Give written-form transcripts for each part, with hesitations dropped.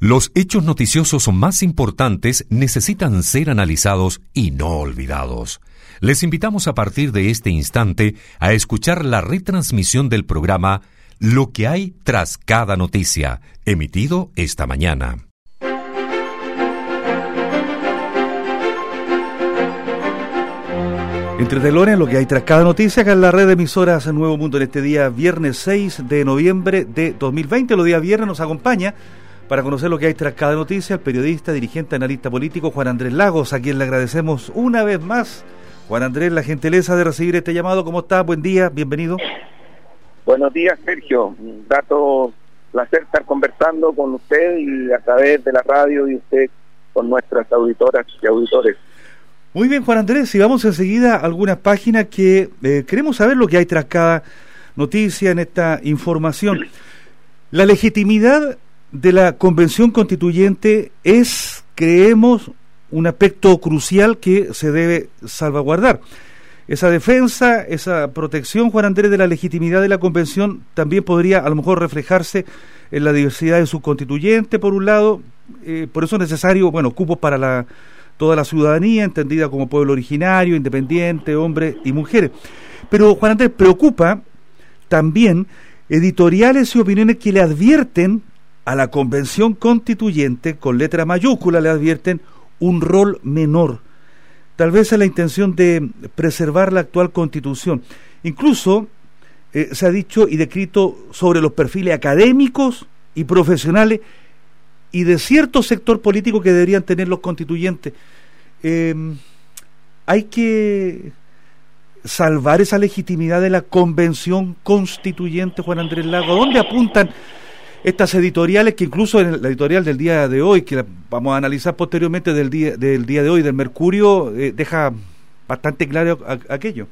Los hechos noticiosos más importantes necesitan ser analizados y no olvidados. Les invitamos a partir de este instante a escuchar la retransmisión del programa Lo que hay tras cada noticia, emitido esta mañana. Entre telones, lo que hay tras cada noticia, acá en la red de emisoras Nuevo Mundo en este día viernes 6 de noviembre de 2020. Los días viernes nos acompaña para conocer lo que hay tras cada noticia el periodista, dirigente, analista político Juan Andrés Lagos, a quien le agradecemos una vez más. Juan Andrés, la gentileza de recibir este llamado. ¿Cómo está? Buen día, bienvenido. Buenos días, Sergio. Un grato placer estar conversando con usted y a través de la radio y usted con nuestras auditoras y auditores. Muy bien, Juan Andrés, y vamos enseguida a algunas páginas que queremos saber lo que hay tras cada noticia en esta información. La legitimidad de la Convención Constituyente es, creemos, un aspecto crucial que se debe salvaguardar. Esa defensa, esa protección, Juan Andrés, de la legitimidad de la Convención también podría a lo mejor reflejarse en la diversidad de su constituyente, por un lado. Por eso es necesario, cupos para toda la ciudadanía, entendida como pueblo originario, independiente, hombres y mujeres. Pero, Juan Andrés, preocupa también editoriales y opiniones que le advierten a la Convención Constituyente, con letra mayúscula le advierten un rol menor. Tal vez es la intención de preservar la actual Constitución. Incluso se ha dicho y descrito sobre los perfiles académicos y profesionales y de cierto sector político que deberían tener los constituyentes. Hay que salvar esa legitimidad de la Convención Constituyente, Juan Andrés Lago. ¿A dónde apuntan estas editoriales, que incluso en la editorial del día de hoy, que vamos a analizar posteriormente del día de hoy, del Mercurio, deja bastante claro aquello?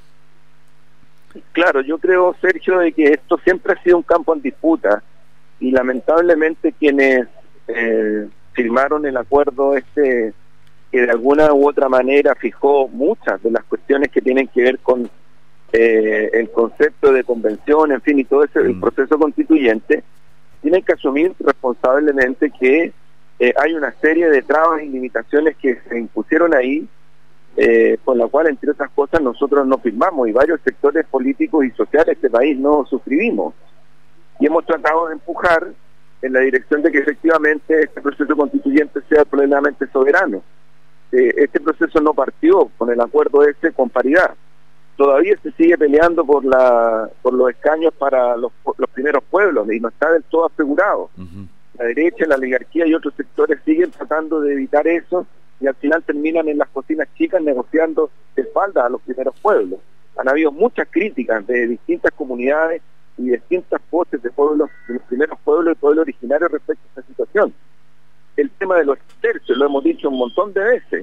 Claro, yo creo, Sergio, de que esto siempre ha sido un campo en disputa y lamentablemente quienes firmaron el acuerdo que de alguna u otra manera fijó muchas de las cuestiones que tienen que ver con el concepto de convención, en fin, y todo ese el proceso constituyente, tienen que asumir responsablemente que hay una serie de trabas y limitaciones que se impusieron ahí, con la cual, entre otras cosas, nosotros no firmamos y varios sectores políticos y sociales de este país no suscribimos. Y hemos tratado de empujar en la dirección de que efectivamente este proceso constituyente sea plenamente soberano. Este proceso no partió con el acuerdo con paridad. Todavía se sigue peleando por los escaños para los primeros pueblos y no está del todo asegurado. La derecha, la oligarquía y otros sectores siguen tratando de evitar eso y al final terminan en las cocinas chicas negociando de espaldas a los primeros pueblos. Han habido muchas críticas de distintas comunidades y distintas voces de pueblos, de los primeros pueblos y pueblos originarios respecto a esta situación. El tema de los tercios, lo hemos dicho un montón de veces,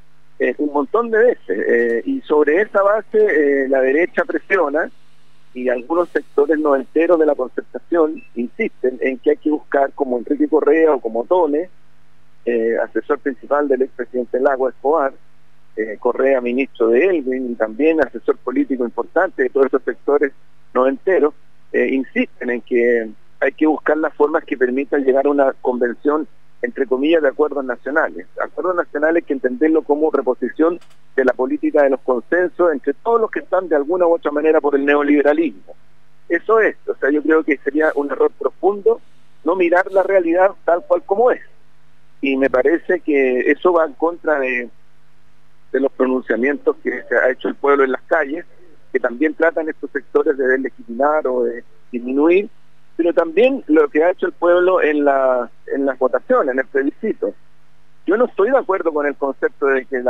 y sobre esa base la derecha presiona y algunos sectores noventeros de la concertación insisten en que hay que buscar, como Enrique Correa o como Tone, asesor principal del expresidente Lago Escobar, Correa ministro de Elvin y también asesor político importante de todos esos sectores noventeros, insisten en que hay que buscar las formas que permitan llegar a una convención, entre comillas, de acuerdos nacionales que entenderlo como reposición de la política de los consensos entre todos los que están de alguna u otra manera por el neoliberalismo. Eso es, yo creo que sería un error profundo no mirar la realidad tal cual como es, y me parece que eso va en contra de los pronunciamientos que se ha hecho el pueblo en las calles, que también tratan estos sectores de deslegitimar o de disminuir, pero también lo que ha hecho el pueblo en las votaciones, en el plebiscito. Yo no estoy de acuerdo con el concepto de que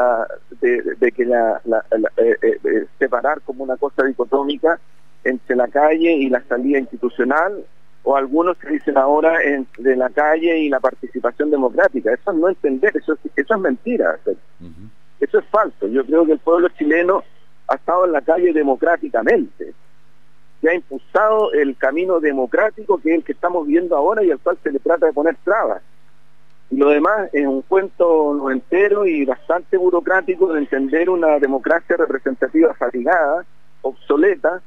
separar como una cosa dicotómica entre la calle y la salida institucional, o algunos que dicen ahora de la calle y la participación democrática. Eso es no entender, eso es mentira. Eso es falso. Yo creo que el pueblo chileno ha estado en la calle democráticamente, que ha impulsado el camino democrático que es el que estamos viendo ahora y al cual se le trata de poner trabas. Y lo demás es un cuento entero y bastante burocrático de entender una democracia representativa fatigada, obsoleta,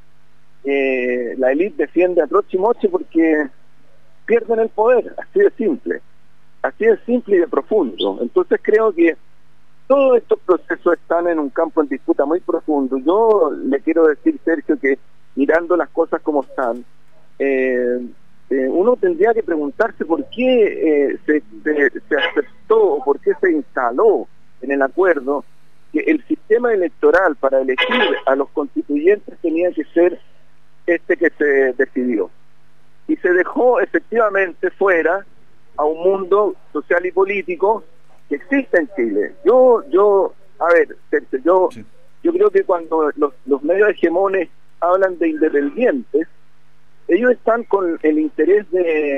la élite defiende a troche y moche porque pierden el poder, así de simple. así de simple y de profundo. Entonces creo que todos estos procesos están en un campo en disputa muy profundo. Yo le quiero decir, Sergio, que mirando las cosas como están, uno tendría que preguntarse por qué se aceptó o por qué se instaló en el acuerdo que el sistema electoral para elegir a los constituyentes tenía que ser este que se decidió. Y se dejó efectivamente fuera a un mundo social y político que existe en Chile. A ver, Sergio, yo creo que cuando los medios hegemones hablan de independientes, ellos están con el interés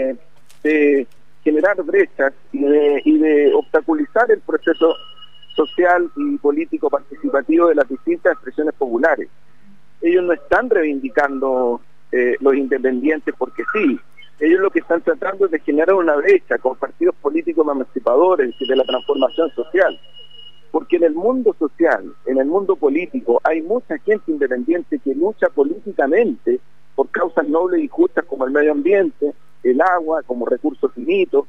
de generar brechas y de obstaculizar el proceso social y político participativo de las distintas expresiones populares. Ellos no están reivindicando los independientes porque sí. Ellos lo que están tratando es de generar una brecha con partidos políticos emancipadores y de la transformación social. Porque en el mundo social, en el mundo político, hay mucha gente independiente que lucha políticamente por causas nobles y justas como el medio ambiente, el agua como recurso finito,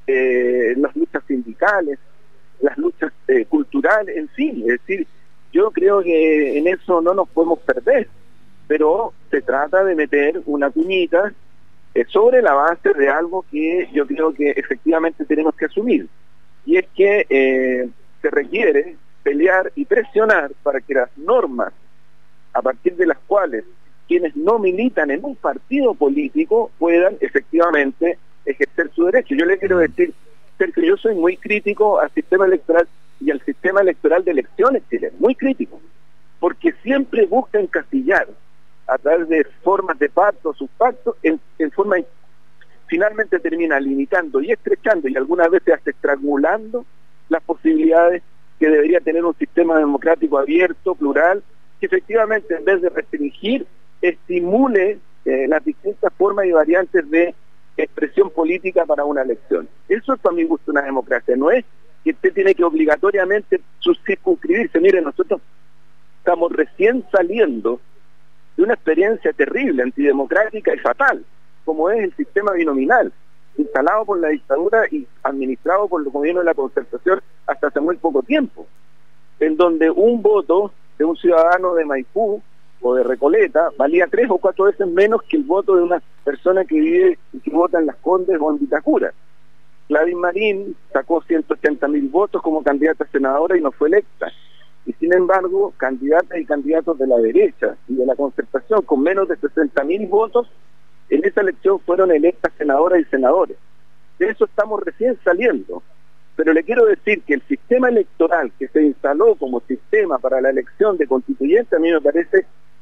las luchas sindicales, las luchas culturales, en fin. Es decir, yo creo que en eso no nos podemos perder, pero se trata de meter una cuñita sobre la base de algo que yo creo que efectivamente tenemos que asumir, y es que se requiere pelear y presionar para que las normas a partir de las cuales quienes no militan en un partido político puedan efectivamente ejercer su derecho. Yo le quiero decir, Sergio, yo soy muy crítico al sistema electoral y al sistema electoral de elecciones chilenas, muy crítico, porque siempre busca encasillar a través de formas de pacto, subpacto, en forma finalmente termina limitando y estrechando y algunas veces hasta estrangulando las posibilidades que debería tener un sistema democrático abierto, plural, que efectivamente en vez de restringir, estimule las distintas formas y variantes de expresión política para una elección. Eso es para mi gusto una democracia, no es que usted tiene que obligatoriamente circunscribirse. Mire, nosotros estamos recién saliendo de una experiencia terrible, antidemocrática y fatal, como es el sistema binominal, instalado por la dictadura y administrado por el gobierno de la Concertación hasta hace muy poco tiempo, en donde un voto de un ciudadano de Maipú o de Recoleta valía 3 o 4 veces menos que el voto de una persona que vive y que vota en Las Condes o en Vitacura. Gladys Marín sacó 180.000 votos como candidata a senadora y no fue electa. Y sin embargo, candidatas y candidatos de la derecha y de la Concertación con menos de 60.000 votos en esa elección fueron electas senadoras y senadores. De eso estamos recién saliendo. Pero le quiero decir que el sistema electoral que se instaló como sistema para la elección de constituyentes a mí me parece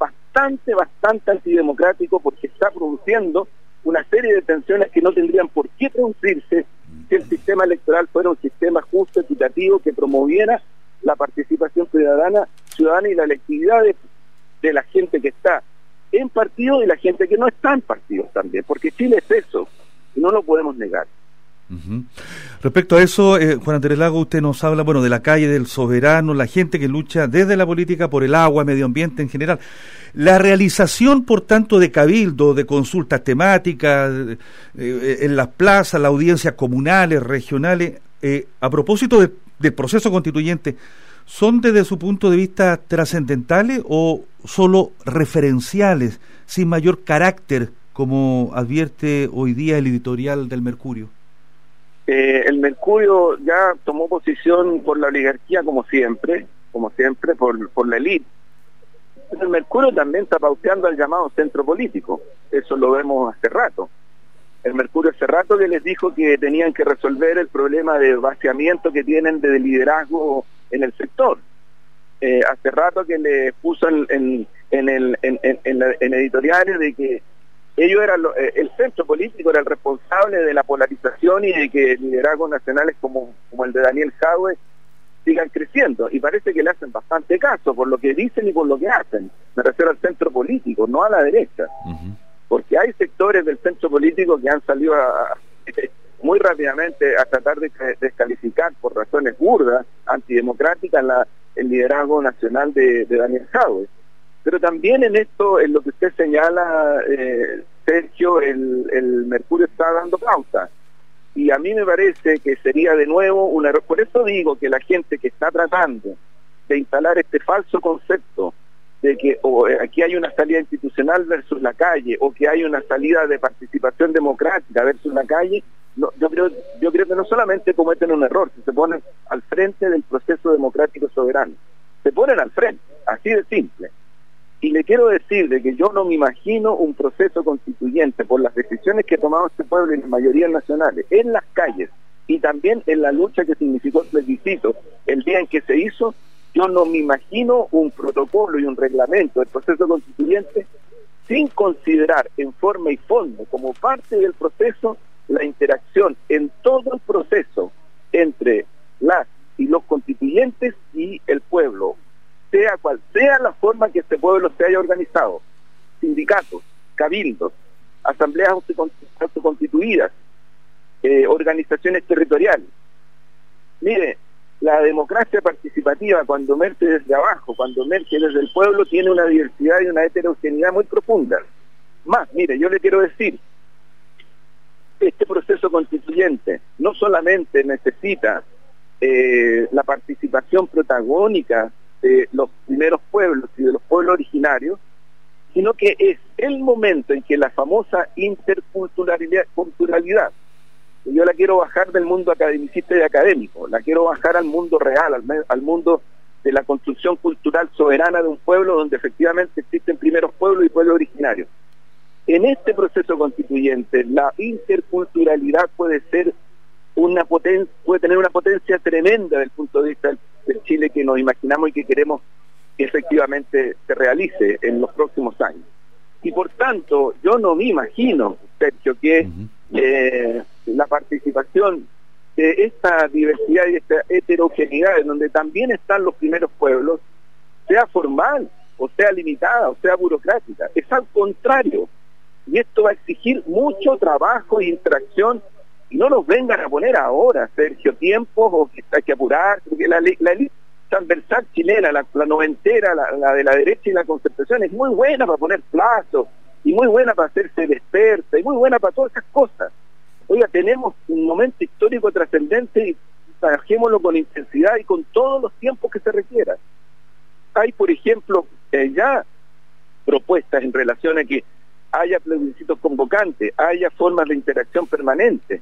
bastante antidemocrático, porque está produciendo una serie de tensiones que no tendrían por qué producirse si el sistema electoral fuera un sistema justo, equitativo, que promoviera la participación ciudadana y la electividad de la gente que está en partido y la gente que no está en partidos también, porque Chile es eso y no lo podemos negar. Respecto a eso, Juan Andrés Lagos, usted nos habla, bueno, de la calle del soberano, la gente que lucha desde la política por el agua, medio ambiente en general. La realización, por tanto, de cabildo, de consultas temáticas, en las plazas, las audiencias comunales, regionales, a propósito del proceso constituyente, ¿son desde su punto de vista trascendentales o solo referenciales, sin mayor carácter, como advierte hoy día el editorial del Mercurio? El Mercurio ya tomó posición por la oligarquía como siempre, por la élite. El Mercurio también está pauteando al llamado centro político, eso lo vemos hace rato. El Mercurio hace rato que les dijo que tenían que resolver el problema de vaciamiento que tienen de liderazgo en el sector. Hace rato que le puso en editoriales de que ellos eran el centro político era el responsable de la polarización y de que liderazgos nacionales como el de Daniel Jadwe sigan creciendo, y parece que le hacen bastante caso por lo que dicen y por lo que hacen. Me refiero al centro político, no a la derecha. Porque hay sectores del centro político que han salido muy rápidamente a tratar de descalificar por razones burdas, antidemocráticas, el liderazgo nacional de Daniel Jadwe. Pero también en esto, en lo que usted señala, Sergio, el Mercurio está dando pauta. Y a mí me parece que sería de nuevo un error. Por eso digo que la gente que está tratando de instalar este falso concepto de que aquí hay una salida institucional versus la calle, o que hay una salida de participación democrática versus la calle, no, yo creo que no solamente cometen un error, si se ponen al frente del proceso democrático soberano, se ponen al frente, así de simple. Y le quiero decir de que yo no me imagino un proceso constituyente por las decisiones que ha tomado este pueblo y las mayorías nacionales en las calles, y también en la lucha que significó el plebiscito el día en que se hizo. Yo no me imagino un protocolo y un reglamento del proceso constituyente sin considerar en forma y fondo, como parte del proceso, la interacción en todo el proceso entre las y los constituyentes y el pueblo, sea cual sea la forma que este pueblo se haya organizado: sindicatos, cabildos, asambleas autoconstituidas, organizaciones territoriales. Mire, la democracia participativa, cuando emerge desde abajo, cuando emerge desde el pueblo, tiene una diversidad y una heterogeneidad muy profunda. Más, mire, yo le quiero decir, este proceso constituyente no solamente necesita la participación protagónica de los primeros pueblos y de los pueblos originarios, sino que es el momento en que la famosa interculturalidad, yo la quiero bajar del mundo academicista y académico, la quiero bajar al mundo real, al mundo de la construcción cultural soberana de un pueblo, donde efectivamente existen primeros pueblos y pueblos originarios. En este proceso constituyente, la interculturalidad puede tener una potencia tremenda desde el punto de vista del Chile que nos imaginamos y que queremos que efectivamente se realice en los próximos años. Y por tanto, yo no me imagino, Sergio, que la participación de esta diversidad y esta heterogeneidad, en donde también están los primeros pueblos, sea formal, o sea limitada, o sea burocrática. Es al contrario. Y esto va a exigir mucho trabajo e interacción, y no nos vengan a poner ahora, Sergio, tiempos o que hay que apurar, porque la élite transversal chilena, la noventera, la de la derecha y la concertación, es muy buena para poner plazos, y muy buena para hacerse experta, y muy buena para todas esas cosas. Oiga, tenemos un momento histórico trascendente y trabajémoslo con intensidad y con todos los tiempos que se requieran. Hay, por ejemplo, ya propuestas en relación a que haya plebiscitos convocantes, haya formas de interacción permanente.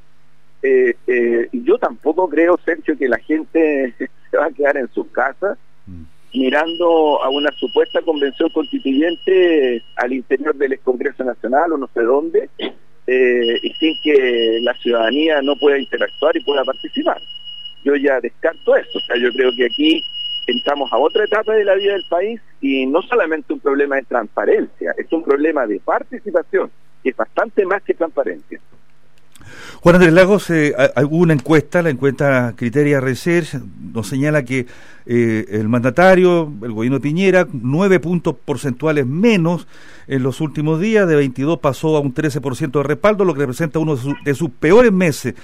Y yo tampoco creo, Sergio, que la gente se va a quedar en sus casas mirando a una supuesta convención constituyente al interior del Congreso Nacional o no sé dónde, y sin que la ciudadanía no pueda interactuar y pueda participar. Yo ya descarto eso. O sea, yo creo que aquí entramos a otra etapa de la vida del país, y no solamente un problema de transparencia, es un problema de participación, que es bastante más que transparencia. Juan Andrés Lagos, hubo una encuesta, la encuesta Criteria Research, nos señala que el mandatario, el gobierno de Piñera, 9 puntos porcentuales menos en los últimos días, de 22 pasó a un 13% de respaldo, lo que representa uno de sus peores meses.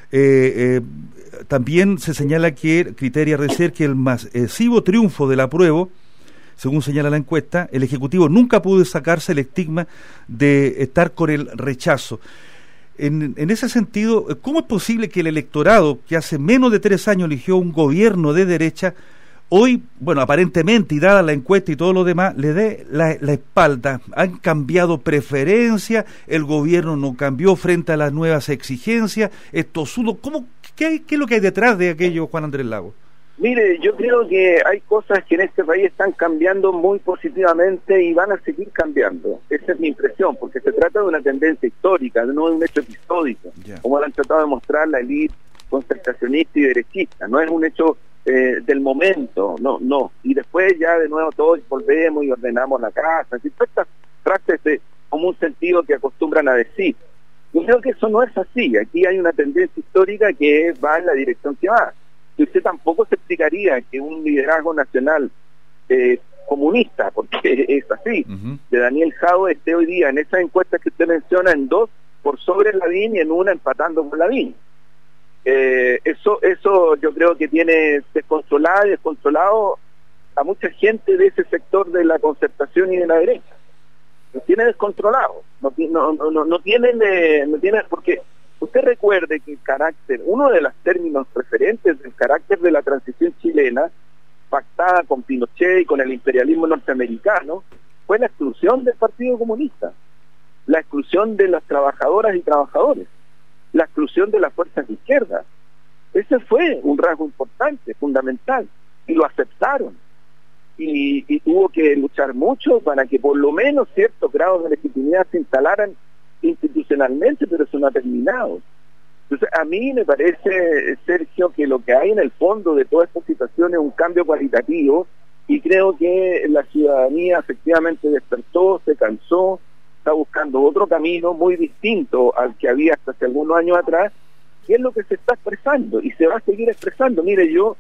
También se señala que Criteria Research, que el masivo triunfo del apruebo, según señala la encuesta, el Ejecutivo nunca pudo sacarse el estigma de estar con el rechazo. En ese sentido, ¿cómo es posible que el electorado, que hace menos de 3 años eligió un gobierno de derecha, hoy, bueno, aparentemente, y dada la encuesta y todo lo demás, le dé la espalda? ¿Han cambiado preferencia? ¿El gobierno no cambió frente a las nuevas exigencias? ¿Qué es lo que hay detrás de aquello, Juan Andrés Lagos? Mire, yo creo que hay cosas que en este país están cambiando muy positivamente y van a seguir cambiando. Esa es mi impresión, porque se trata de una tendencia histórica, no de un hecho episódico, como lo han tratado de mostrar la élite concertacionista y derechista. No es un hecho del momento, no. Y después ya de nuevo todos volvemos y ordenamos la casa. Así, todas estas frases de común sentido que acostumbran a decir. Yo creo que eso no es así. Aquí hay una tendencia histórica que va en la dirección que va. Que usted tampoco se explicaría que un liderazgo nacional comunista, porque es así, de Daniel Jadwe esté hoy día en esas encuestas que usted menciona en 2 por sobre Lavín y en una empatando con Lavín. Eso yo creo que tiene desconsolada y desconsolado a mucha gente de ese sector de la concertación y de la derecha. Los tiene descontrolados, no tienen, porque Usted recuerde que el carácter, uno de los términos referentes del carácter de la transición chilena, pactada con Pinochet y con el imperialismo norteamericano, fue la exclusión del Partido Comunista, la exclusión de las trabajadoras y trabajadores, la exclusión de las fuerzas de izquierda. Ese fue un rasgo importante, fundamental, y lo aceptaron. Y tuvo que luchar mucho para que por lo menos ciertos grados de legitimidad se instalaran institucionalmente, pero eso no ha terminado. Entonces, a mí me parece, Sergio, que lo que hay en el fondo de toda esta situación es un cambio cualitativo, y creo que la ciudadanía efectivamente despertó, se cansó, está buscando otro camino muy distinto al que había hasta hace algunos años atrás, y es lo que se está expresando, y se va a seguir expresando. Mire, yo,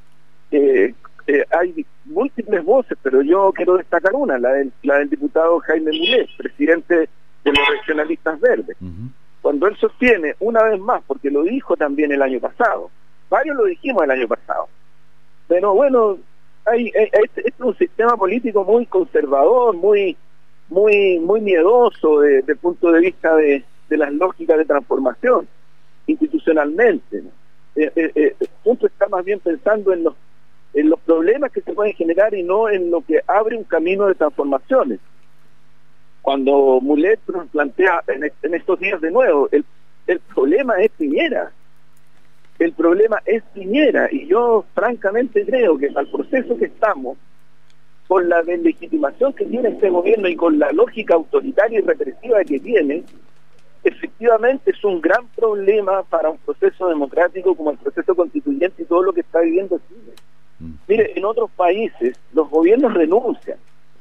hay múltiples voces, pero yo quiero destacar una, la del diputado Jaime Mulet, presidente de los Regionalistas Verdes. Cuando él sostiene, una vez más, porque lo dijo también el año pasado, varios lo dijimos el año pasado, pero bueno, este es un sistema político muy conservador, muy miedoso desde el punto de vista de las lógicas de transformación institucionalmente, ¿no? El punto está más bien pensando en los problemas que se pueden generar y no en lo que abre un camino de transformaciones. Cuando Mulet plantea en estos días de nuevo, el problema es Piñera. El problema es Piñera, y yo francamente creo que al proceso que estamos, con la deslegitimación que tiene este gobierno y con la lógica autoritaria y represiva que tiene, efectivamente es un gran problema para un proceso democrático como el proceso constituyente y todo lo que está viviendo Chile. Mire, en otros países los gobiernos renuncian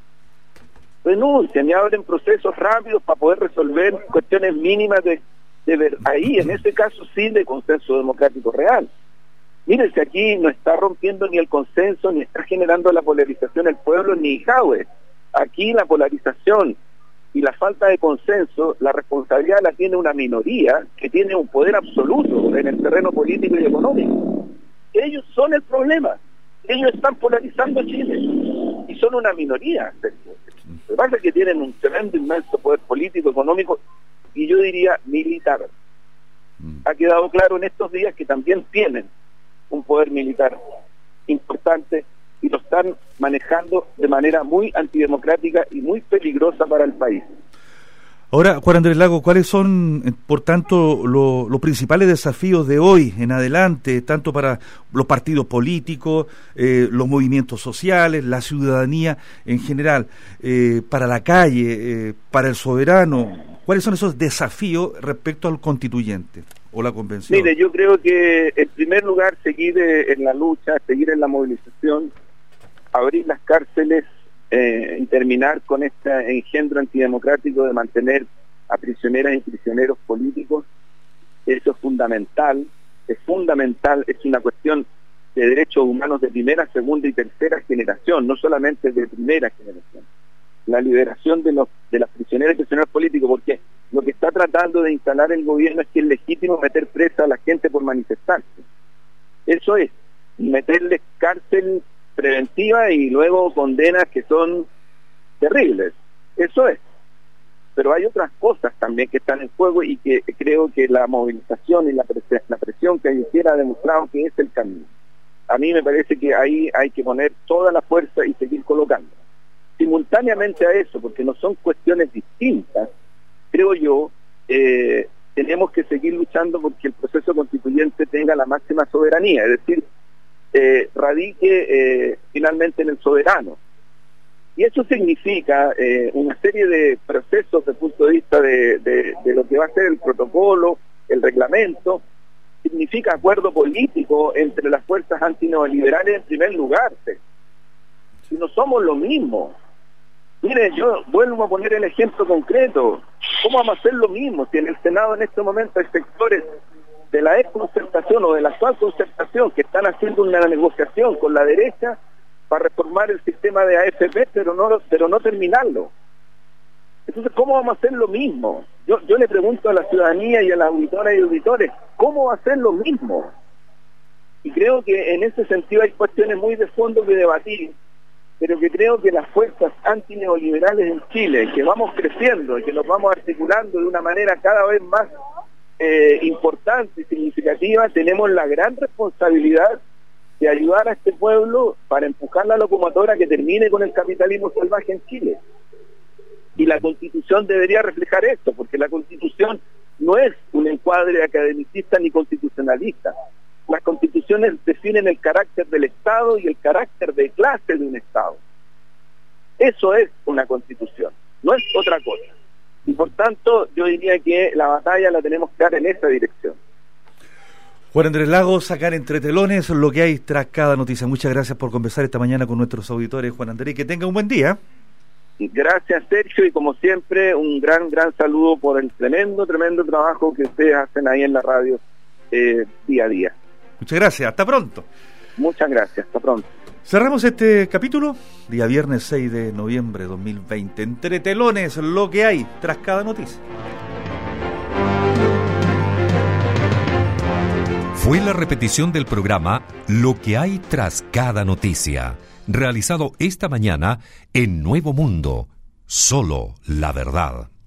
y abren procesos rápidos para poder resolver cuestiones mínimas de ver ahí, en ese caso sí, de consenso democrático real. Mire, si aquí no está rompiendo ni el consenso, ni está generando la polarización el pueblo, ni Ijahue. Aquí la polarización y la falta de consenso, la responsabilidad la tiene una minoría que tiene un poder absoluto en el terreno político y económico. Ellos son el problema. Ellos están polarizando Chile y son una minoría. Lo que pasa es que tienen un tremendo, inmenso poder político, económico y yo diría militar. Ha quedado claro en estos días que también tienen un poder militar importante y lo están manejando de manera muy antidemocrática y muy peligrosa para el país. Ahora, Juan Andrés Lagos, ¿cuáles son, por tanto, los principales desafíos de hoy en adelante, tanto para los partidos políticos, los movimientos sociales, la ciudadanía en general, para la calle, para el soberano? ¿Cuáles son esos desafíos respecto al constituyente o la convención? Mire, yo creo que en primer lugar seguir en la lucha, seguir en la movilización, abrir las cárceles y terminar con este engendro antidemocrático de mantener a prisioneras y prisioneros políticos. Eso es fundamental, es una cuestión de derechos humanos de primera, segunda y tercera generación, no solamente de primera generación. La liberación de las prisioneras y prisioneros políticos, porque lo que está tratando de instalar el gobierno es que es legítimo meter presa a la gente por manifestarse. Eso es, meterles cárcel preventiva y luego condenas que son terribles. Eso es. Pero hay otras cosas también que están en juego y que creo que la movilización y la presión que ayer ha demostrado que es el camino. A mí me parece que ahí hay que poner toda la fuerza y seguir colocando. Simultáneamente a eso, porque no son cuestiones distintas, creo yo, tenemos que seguir luchando porque el proceso constituyente tenga la máxima soberanía, es decir, radique finalmente en el soberano. Y eso significa una serie de procesos desde el punto de vista de lo que va a ser el protocolo, el reglamento, significa acuerdo político entre las fuerzas antineoliberales en primer lugar. Si no somos lo mismo. Mire, yo vuelvo a poner el ejemplo concreto. ¿Cómo vamos a hacer lo mismo si en el Senado en este momento hay sectores de la ex concertación o de la actual concertación que están haciendo una negociación con la derecha para reformar el sistema de AFP, pero no terminarlo? Entonces, ¿cómo vamos a hacer lo mismo? Yo le pregunto a la ciudadanía y a las auditoras y auditores, ¿cómo va a hacer lo mismo? Y creo que en ese sentido hay cuestiones muy de fondo que debatir, pero que creo que las fuerzas antineoliberales en Chile, que vamos creciendo y que nos vamos articulando de una manera cada vez más importante y significativa, tenemos la gran responsabilidad de ayudar a este pueblo para empujar la locomotora que termine con el capitalismo salvaje en Chile. Y la Constitución debería reflejar esto, porque la Constitución no es un encuadre academicista ni constitucionalista. Las constituciones definen el carácter del Estado y el carácter de clase de un Estado. Eso es una Constitución, no es otra cosa. Y por tanto, yo diría que la batalla la tenemos que dar en esa dirección. Juan Andrés Lagos, sacar entre telones lo que hay tras cada noticia. Muchas gracias por conversar esta mañana con nuestros auditores, Juan Andrés, y que tenga un buen día. Gracias, Sergio, y como siempre, un gran saludo por el tremendo trabajo que ustedes hacen ahí en la radio día a día. Muchas gracias, hasta pronto. Muchas gracias, hasta pronto. Cerramos este capítulo, día viernes 6 de noviembre de 2020. Entre telones, lo que hay tras cada noticia. Fue la repetición del programa Lo que hay tras cada noticia, realizado esta mañana en Nuevo Mundo. Solo la verdad.